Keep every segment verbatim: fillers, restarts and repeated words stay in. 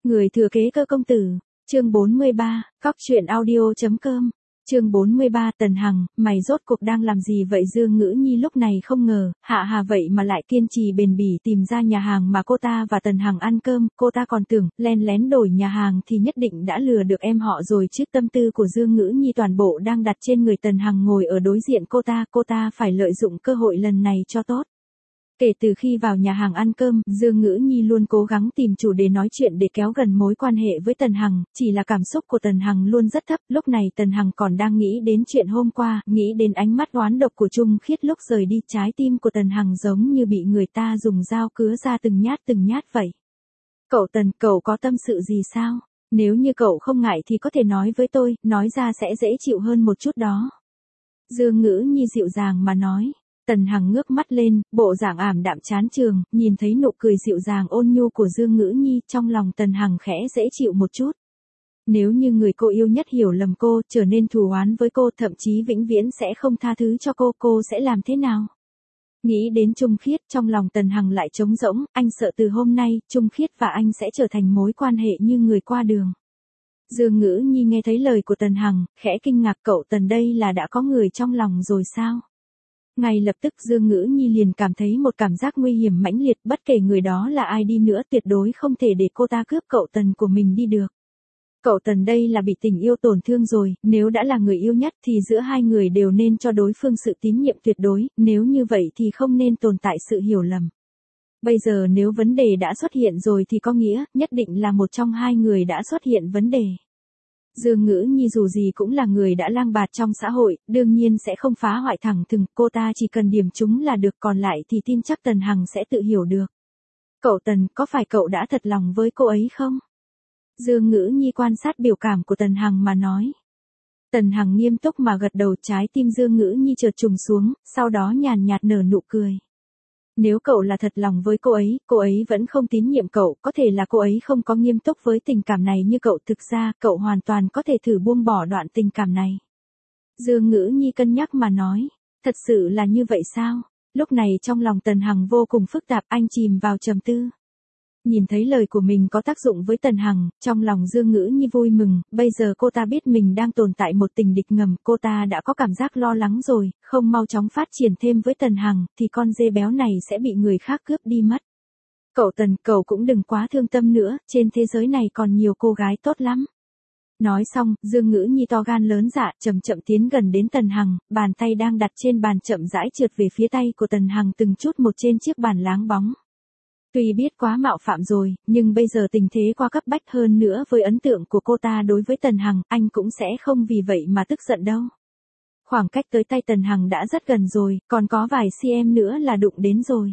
Người thừa kế Cơ công tử, chương bốn mươi ba, cóc truyện audio.com. Chương bốn mươi ba. Tần Hằng, mày rốt cuộc đang làm gì vậy? Dương Ngữ Nhi lúc này không ngờ, Hạ Hà vậy mà lại kiên trì bền bỉ tìm ra nhà hàng mà cô ta và Tần Hằng ăn cơm, cô ta còn tưởng, len lén đổi nhà hàng thì nhất định đã lừa được em họ rồi chứ. Tâm tư của Dương Ngữ Nhi toàn bộ đang đặt trên người Tần Hằng ngồi ở đối diện cô ta, cô ta phải lợi dụng cơ hội lần này cho tốt. Kể từ khi vào nhà hàng ăn cơm, Dương Ngữ Nhi luôn cố gắng tìm chủ đề nói chuyện để kéo gần mối quan hệ với Tần Hằng, chỉ là cảm xúc của Tần Hằng luôn rất thấp, lúc này Tần Hằng còn đang nghĩ đến chuyện hôm qua, nghĩ đến ánh mắt oán độc của Trung Khiết lúc rời đi, trái tim của Tần Hằng giống như bị người ta dùng dao cứa ra từng nhát từng nhát vậy. Cậu Tần, cậu có tâm sự gì sao? Nếu như cậu không ngại thì có thể nói với tôi, nói ra sẽ dễ chịu hơn một chút đó. Dương Ngữ Nhi dịu dàng mà nói. Tần Hằng ngước mắt lên, bộ dạng ảm đạm chán chường, nhìn thấy nụ cười dịu dàng ôn nhu của Dương Ngữ Nhi, trong lòng Tần Hằng khẽ dễ chịu một chút. Nếu như người cô yêu nhất hiểu lầm cô, trở nên thù oán với cô, thậm chí vĩnh viễn sẽ không tha thứ cho cô, cô sẽ làm thế nào? Nghĩ đến Trung Khiết, trong lòng Tần Hằng lại trống rỗng, anh sợ từ hôm nay, Trung Khiết và anh sẽ trở thành mối quan hệ như người qua đường. Dương Ngữ Nhi nghe thấy lời của Tần Hằng, khẽ kinh ngạc, cậu Tần đây là đã có người trong lòng rồi sao? Ngay lập tức Dương Ngữ Nhi liền cảm thấy một cảm giác nguy hiểm mãnh liệt, bất kể người đó là ai đi nữa tuyệt đối không thể để cô ta cướp cậu Tần của mình đi được. Cậu Tần đây là bị tình yêu tổn thương rồi, nếu đã là người yêu nhất thì giữa hai người đều nên cho đối phương sự tín nhiệm tuyệt đối, nếu như vậy thì không nên tồn tại sự hiểu lầm. Bây giờ nếu vấn đề đã xuất hiện rồi thì có nghĩa, nhất định là một trong hai người đã xuất hiện vấn đề. Dương Ngữ Nhi dù gì cũng là người đã lang bạt trong xã hội, đương nhiên sẽ không phá hoại thẳng thừng, cô ta chỉ cần điểm chúng là được, còn lại thì tin chắc Tần Hằng sẽ tự hiểu được. Cậu Tần, có phải cậu đã thật lòng với cô ấy không? Dương Ngữ Nhi quan sát biểu cảm của Tần Hằng mà nói. Tần Hằng nghiêm túc mà gật đầu, trái tim Dương Ngữ Nhi chợt trùng xuống, sau đó nhàn nhạt nở nụ cười. Nếu cậu là thật lòng với cô ấy, cô ấy vẫn không tín nhiệm cậu, có thể là cô ấy không có nghiêm túc với tình cảm này như cậu, thực ra, cậu hoàn toàn có thể thử buông bỏ đoạn tình cảm này. Dương Ngữ Nhi cân nhắc mà nói, thật sự là như vậy sao? Lúc này trong lòng Tần Hằng vô cùng phức tạp, anh chìm vào trầm tư. Nhìn thấy lời của mình có tác dụng với Tần Hằng, trong lòng Dương Ngữ Nhi vui mừng, bây giờ cô ta biết mình đang tồn tại một tình địch ngầm, cô ta đã có cảm giác lo lắng rồi, không mau chóng phát triển thêm với Tần Hằng, thì con dê béo này sẽ bị người khác cướp đi mất. Cậu Tần, cậu cũng đừng quá thương tâm nữa, trên thế giới này còn nhiều cô gái tốt lắm. Nói xong, Dương Ngữ Nhi to gan lớn dạ, chậm chậm tiến gần đến Tần Hằng, bàn tay đang đặt trên bàn chậm rãi trượt về phía tay của Tần Hằng từng chút một trên chiếc bàn láng bóng. Tuy biết quá mạo phạm rồi, nhưng bây giờ tình thế quá cấp bách, hơn nữa với ấn tượng của cô ta đối với Tần Hằng, anh cũng sẽ không vì vậy mà tức giận đâu. Khoảng cách tới tay Tần Hằng đã rất gần rồi, còn có vài cm nữa là đụng đến rồi.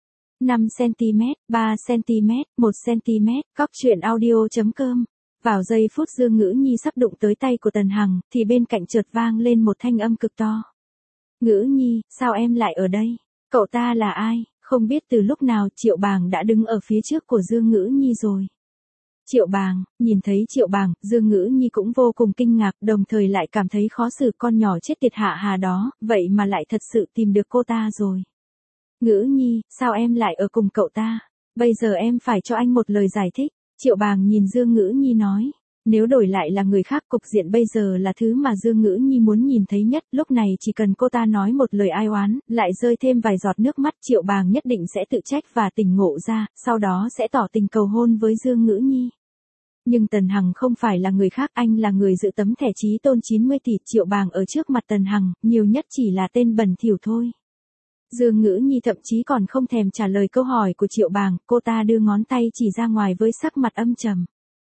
năm xăng-ti-mét, ba xăng-ti-mét, một xăng-ti-mét, cóc truyện audio.com. Vào giây phút Dương Ngữ Nhi sắp đụng tới tay của Tần Hằng, thì bên cạnh chợt vang lên một thanh âm cực to. Ngữ Nhi, sao em lại ở đây? Cậu ta là ai? Không biết từ lúc nào Triệu Bàng đã đứng ở phía trước của Dương Ngữ Nhi rồi. Triệu Bàng, nhìn thấy Triệu Bàng, Dương Ngữ Nhi cũng vô cùng kinh ngạc, đồng thời lại cảm thấy khó xử, con nhỏ chết tiệt Hạ Hà đó, vậy mà lại thật sự tìm được cô ta rồi. Ngữ Nhi, sao em lại ở cùng cậu ta? Bây giờ em phải cho anh một lời giải thích. Triệu Bàng nhìn Dương Ngữ Nhi nói. Nếu đổi lại là người khác, cục diện bây giờ là thứ mà Dương Ngữ Nhi muốn nhìn thấy nhất, lúc này chỉ cần cô ta nói một lời ai oán, lại rơi thêm vài giọt nước mắt, Triệu Bàng nhất định sẽ tự trách và tỉnh ngộ ra, sau đó sẽ tỏ tình cầu hôn với Dương Ngữ Nhi. Nhưng Tần Hằng không phải là người khác, anh là người giữ tấm thẻ chí tôn chín mươi tỷ, Triệu Bàng ở trước mặt Tần Hằng, nhiều nhất chỉ là tên bẩn thỉu thôi. Dương Ngữ Nhi thậm chí còn không thèm trả lời câu hỏi của Triệu Bàng, cô ta đưa ngón tay chỉ ra ngoài với sắc mặt âm trầm.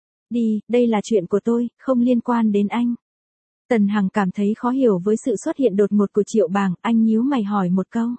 Đi, đây là chuyện của tôi, không liên quan đến anh. Tần Hằng cảm thấy khó hiểu với sự xuất hiện đột ngột của Triệu Bàng, anh nhíu mày hỏi một câu.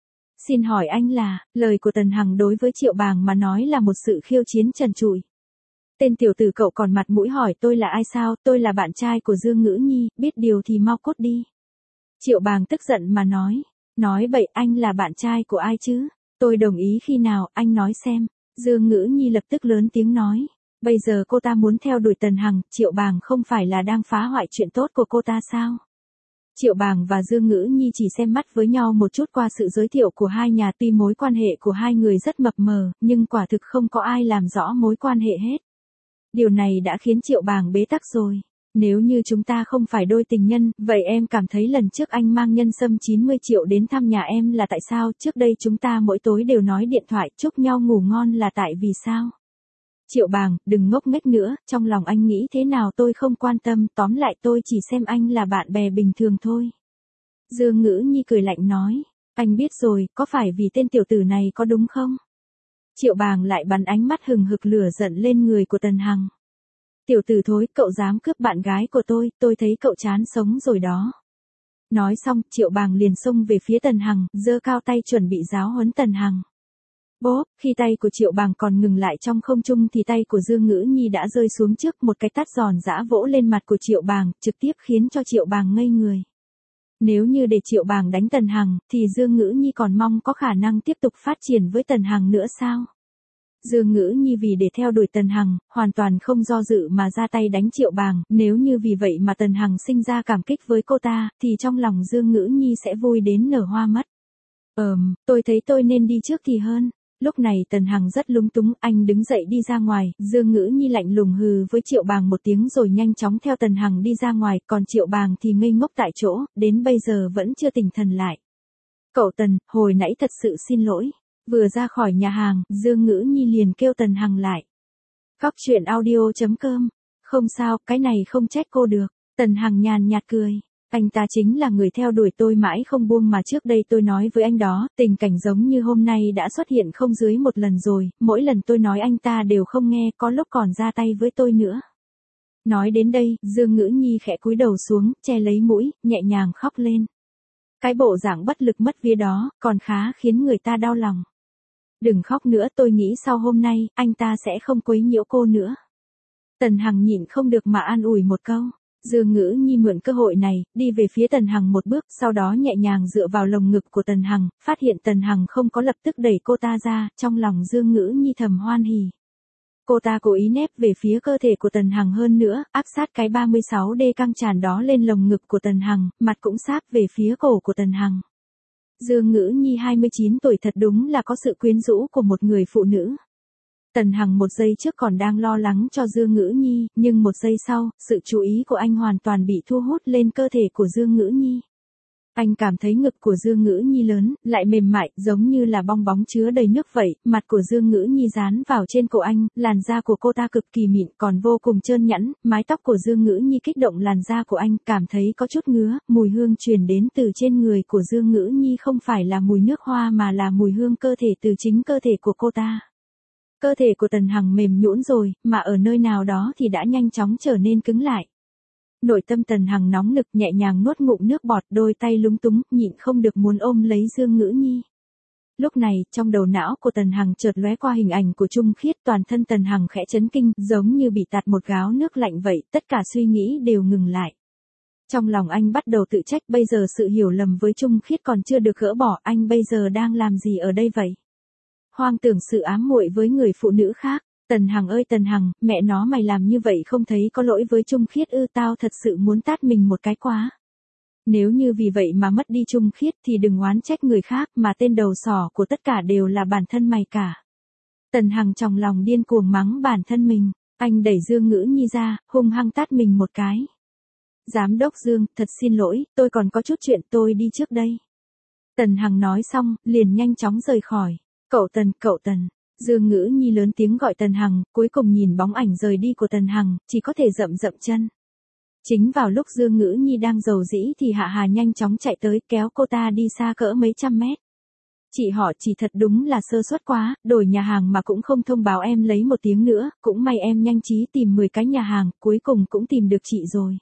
Xin hỏi anh là, lời của Tần Hằng đối với Triệu Bàng mà nói là một sự khiêu chiến trần trụi. Tên tiểu tử cậu còn mặt mũi hỏi tôi là ai sao, tôi là bạn trai của Dương Ngữ Nhi, biết điều thì mau cút đi. Triệu Bàng tức giận mà nói, nói bậy, anh là bạn trai của ai chứ, tôi đồng ý khi nào, anh nói xem. Dương Ngữ Nhi lập tức lớn tiếng nói. Bây giờ cô ta muốn theo đuổi Tần Hằng, Triệu Bàng không phải là đang phá hoại chuyện tốt của cô ta sao? Triệu Bàng và Dương Ngữ Nhi chỉ xem mắt với nhau một chút qua sự giới thiệu của hai nhà, tuy mối quan hệ của hai người rất mập mờ, nhưng quả thực không có ai làm rõ mối quan hệ hết. Điều này đã khiến Triệu Bàng bế tắc rồi. Nếu như chúng ta không phải đôi tình nhân, vậy em cảm thấy lần trước anh mang nhân sâm chín mươi triệu đến thăm nhà em là tại sao? Trước đây chúng ta mỗi tối đều nói điện thoại chúc nhau ngủ ngon là tại vì sao? Triệu Bàng, đừng ngốc nghếch nữa, trong lòng anh nghĩ thế nào tôi không quan tâm, tóm lại tôi chỉ xem anh là bạn bè bình thường thôi. Dương Ngữ Nhi cười lạnh nói, anh biết rồi, có phải vì tên tiểu tử này có đúng không? Triệu Bàng lại bắn ánh mắt hừng hực lửa giận lên người của Tần Hằng. Tiểu tử thối, cậu dám cướp bạn gái của tôi, tôi thấy cậu chán sống rồi đó. Nói xong, Triệu Bàng liền xông về phía Tần Hằng, giơ cao tay chuẩn bị giáo huấn Tần Hằng. Bốp, khi tay của Triệu Bàng còn ngừng lại trong không trung thì tay của Dương Ngữ Nhi đã rơi xuống trước, một cái tát giòn giã vỗ lên mặt của Triệu Bàng, trực tiếp khiến cho Triệu Bàng ngây người. Nếu như để Triệu Bàng đánh Tần Hằng, thì Dương Ngữ Nhi còn mong có khả năng tiếp tục phát triển với Tần Hằng nữa sao? Dương Ngữ Nhi vì để theo đuổi Tần Hằng, hoàn toàn không do dự mà ra tay đánh Triệu Bàng, nếu như vì vậy mà Tần Hằng sinh ra cảm kích với cô ta, thì trong lòng Dương Ngữ Nhi sẽ vui đến nở hoa mất. Ờm, tôi thấy tôi nên đi trước thì hơn. Lúc này Tần Hằng rất lúng túng, anh đứng dậy đi ra ngoài, Dương Ngữ Nhi lạnh lùng hừ với Triệu Bàng một tiếng rồi nhanh chóng theo Tần Hằng đi ra ngoài, còn Triệu Bàng thì ngây ngốc tại chỗ, đến bây giờ vẫn chưa tỉnh thần lại. Cậu Tần, hồi nãy thật sự xin lỗi. Vừa ra khỏi nhà hàng, Dương Ngữ Nhi liền kêu Tần Hằng lại. Cóc truyện audio chấm com. Không sao, cái này không trách cô được. Tần Hằng nhàn nhạt cười. Anh ta chính là người theo đuổi tôi mãi không buông mà trước đây tôi nói với anh đó, tình cảnh giống như hôm nay đã xuất hiện không dưới một lần rồi, mỗi lần tôi nói anh ta đều không nghe, có lúc còn ra tay với tôi nữa. Nói đến đây, Dương Ngữ Nhi khẽ cúi đầu xuống, che lấy mũi, nhẹ nhàng khóc lên. Cái bộ dạng bất lực mất vía đó, còn khá khiến người ta đau lòng. Đừng khóc nữa, tôi nghĩ sau hôm nay, anh ta sẽ không quấy nhiễu cô nữa. Tần Hằng nhịn không được mà an ủi một câu. Dương Ngữ Nhi mượn cơ hội này, đi về phía Tần Hằng một bước, sau đó nhẹ nhàng dựa vào lồng ngực của Tần Hằng, phát hiện Tần Hằng không có lập tức đẩy cô ta ra, trong lòng Dương Ngữ Nhi thầm hoan hỉ. Cô ta cố ý nép về phía cơ thể của Tần Hằng hơn nữa, áp sát cái ba mươi sáu D căng tràn đó lên lồng ngực của Tần Hằng, mặt cũng sát về phía cổ của Tần Hằng. Dương Ngữ Nhi hai mươi chín tuổi thật đúng là có sự quyến rũ của một người phụ nữ. Tần Hằng một giây trước còn đang lo lắng cho Dương Ngữ Nhi, nhưng một giây sau, sự chú ý của anh hoàn toàn bị thu hút lên cơ thể của Dương Ngữ Nhi. Anh cảm thấy ngực của Dương Ngữ Nhi lớn, lại mềm mại, giống như là bong bóng chứa đầy nước vậy, mặt của Dương Ngữ Nhi dán vào trên cổ anh, làn da của cô ta cực kỳ mịn còn vô cùng trơn nhẵn, mái tóc của Dương Ngữ Nhi kích động làn da của anh, cảm thấy có chút ngứa, mùi hương truyền đến từ trên người của Dương Ngữ Nhi không phải là mùi nước hoa mà là mùi hương cơ thể từ chính cơ thể của cô ta. Cơ thể của Tần Hằng mềm nhũn rồi, mà ở nơi nào đó thì đã nhanh chóng trở nên cứng lại. Nội tâm Tần Hằng nóng nực nhẹ nhàng nuốt ngụm nước bọt, đôi tay lúng túng, nhịn không được muốn ôm lấy Dương Ngữ Nhi. Lúc này, trong đầu não của Tần Hằng chợt lóe qua hình ảnh của Trung Khiết, toàn thân Tần Hằng khẽ chấn kinh, giống như bị tạt một gáo nước lạnh vậy, tất cả suy nghĩ đều ngừng lại. Trong lòng anh bắt đầu tự trách, bây giờ sự hiểu lầm với Trung Khiết còn chưa được gỡ bỏ, anh bây giờ đang làm gì ở đây vậy? Hoang tưởng sự ám muội với người phụ nữ khác. Tần Hằng ơi Tần Hằng, mẹ nó mày làm như vậy không thấy có lỗi với Trung Khiết ư? Tao thật sự muốn tát mình một cái quá. Nếu như vì vậy mà mất đi Trung Khiết thì đừng oán trách người khác, mà tên đầu sỏ của tất cả đều là bản thân mày cả. Tần Hằng trong lòng điên cuồng mắng bản thân mình, anh đẩy Dương Ngữ Nhi ra, hung hăng tát mình một cái. Giám đốc Dương, thật xin lỗi, tôi còn có chút chuyện, tôi đi trước đây. Tần Hằng nói xong, liền nhanh chóng rời khỏi. Cậu Tần, cậu Tần. Dương Ngữ Nhi lớn tiếng gọi Tần Hằng, cuối cùng nhìn bóng ảnh rời đi của Tần Hằng, chỉ có thể dậm dậm chân. Chính vào lúc Dương Ngữ Nhi đang rầu rĩ thì Hạ Hà nhanh chóng chạy tới, kéo cô ta đi xa cỡ mấy trăm mét. Chị họ chỉ thật đúng là sơ suất quá, đổi nhà hàng mà cũng không thông báo em lấy một tiếng nữa, cũng may em nhanh trí tìm mười cái nhà hàng, cuối cùng cũng tìm được chị rồi.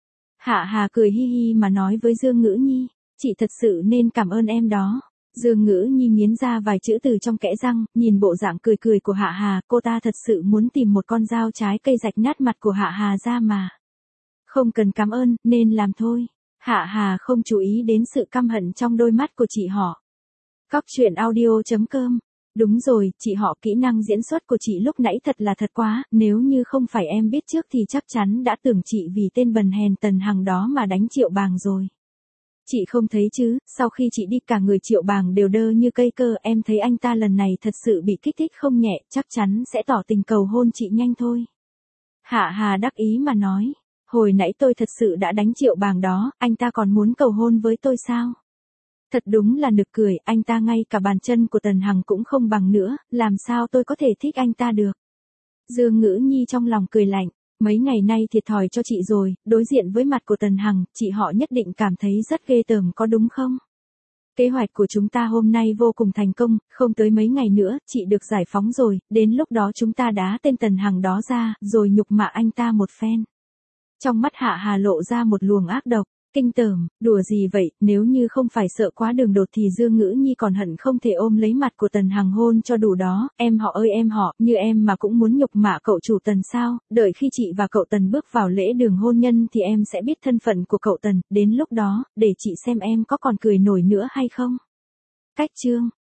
Hạ Hà cười hi hi mà nói với Dương Ngữ Nhi, chị thật sự nên cảm ơn em đó. Dương Ngữ Nhi nghiến ra vài chữ từ trong kẽ răng, nhìn bộ dạng cười cười của Hạ Hà, cô ta thật sự muốn tìm một con dao trái cây rạch nát mặt của Hạ Hà ra mà. Không cần cảm ơn, nên làm thôi. Hạ Hà không chú ý đến sự căm hận trong đôi mắt của chị họ. Cóc truyện audio chấm com. Đúng rồi, chị họ, kỹ năng diễn xuất của chị lúc nãy thật là thật quá, nếu như không phải em biết trước thì chắc chắn đã tưởng chị vì tên bần hèn Tần Hằng đó mà đánh Triệu Bàng rồi. Chị không thấy chứ, sau khi chị đi cả người Triệu Bàng đều đơ như cây cơ, em thấy anh ta lần này thật sự bị kích thích không nhẹ, chắc chắn sẽ tỏ tình cầu hôn chị nhanh thôi. Hạ Hà đắc ý mà nói. Hồi nãy tôi thật sự đã đánh Triệu Bàng đó, anh ta còn muốn cầu hôn với tôi sao? Thật đúng là nực cười, anh ta ngay cả bàn chân của Tần Hằng cũng không bằng nữa, làm sao tôi có thể thích anh ta được? Dương Ngữ Nhi trong lòng cười lạnh, mấy ngày nay thiệt thòi cho chị rồi, đối diện với mặt của Tần Hằng, chị họ nhất định cảm thấy rất ghê tởm có đúng không? Kế hoạch của chúng ta hôm nay vô cùng thành công, không tới mấy ngày nữa, chị được giải phóng rồi, đến lúc đó chúng ta đá tên Tần Hằng đó ra, rồi nhục mạ anh ta một phen. Trong mắt Hạ Hà lộ ra một luồng ác độc, kinh tởm, đùa gì vậy, nếu như không phải sợ quá đường đột thì Dương Ngữ Nhi còn hận không thể ôm lấy mặt của Tần Hằng hôn cho đủ đó, em họ ơi em họ, như em mà cũng muốn nhục mạ cậu chủ Tần sao, đợi khi chị và cậu Tần bước vào lễ đường hôn nhân thì em sẽ biết thân phận của cậu Tần, đến lúc đó, để chị xem em có còn cười nổi nữa hay không. Cách chương